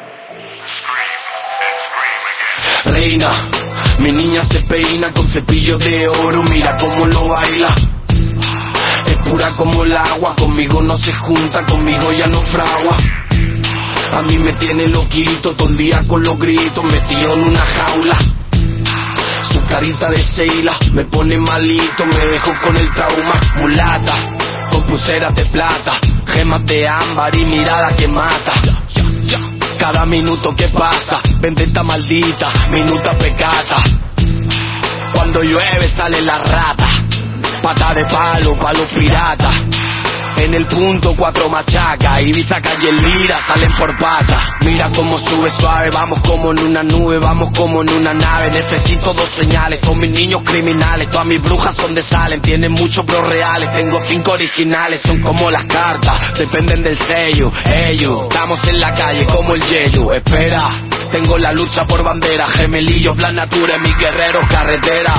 Reina, mi niña se peina con cepillo de oro, mira cómo lo baila. Es pura como el agua, conmigo no se junta, conmigo ya no fragua. A mí me tiene loquito, todo el día con los gritos, metido en una jaula. Su carita de Sheila me pone malito, me dejó con el trauma. Mulata, con pulseras de plata, gemas de ámbar y mirada que mata. Cada minuto que pasa, vendetta maldita, minuta pecata. Cuando llueve sale la rata, pata de palo, palo pirata. En el punto 4 machaca, Ibiza, Calle Elvira, salen por pata. Mira cómo sube suave, vamos como en una nube, vamos como en una nave. Necesito 2 señales, todos mis niños criminales, todas mis brujas donde salen, tienen muchos bros reales. Tengo 5 originales, son como las cartas, dependen del sello. Ellos, estamos en la calle como el yeyo. Espera, tengo la lucha por bandera, gemelillos, Black Natura, mis guerreros, carretera.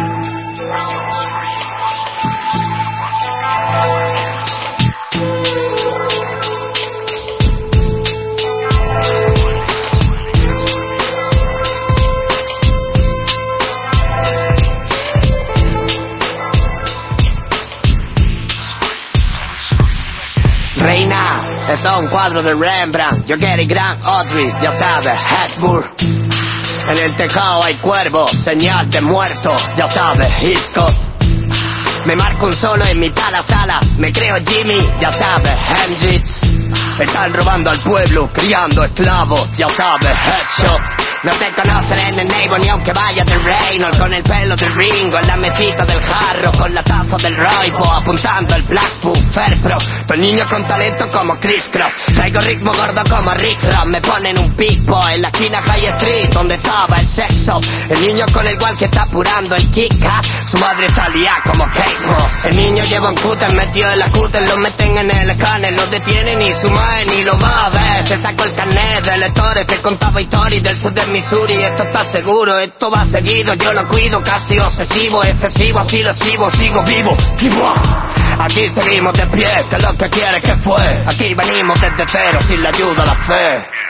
Reina, eso es un cuadro de Rembrandt, yo Gary Grant, Audrey, ya sabes, Hepburn. En el tejado hay cuervos, señal de muerto, ya sabes, Hitchcock. Me marco un solo en mitad de la sala, me creo Jimmy, ya sabes, Hendrix. Están robando al pueblo, criando esclavos, ya sabes, Headshot. No te conocen en el Neighbor ni aunque vayas del Reynolds, con el pelo del Ringo, en la mesita del jarro, con la taza del Roypo, apuntando el Blackpool, Fairpro. Los niños con talento como Chris Cross, traigo ritmo gordo como Rick Ross, me ponen un pipo en la esquina High Street, donde estaba el sexo. El niño con el gual que está apurando el kick, su madre está liada como Kate Moss. El niño lleva un cúter metido en la cúter, lo meten en el escáner, lo detienen y su madre ni lo va a ver. Se sacó el carnet de lectores, te contaba historias del sur de Missouri. Esto está seguro, esto va seguido, yo lo cuido, casi obsesivo, excesivo, así lo sigo vivo. Aquí seguimos de pie, que lo que quiere que fue. Aquí venimos desde cero sin la ayuda de la fe.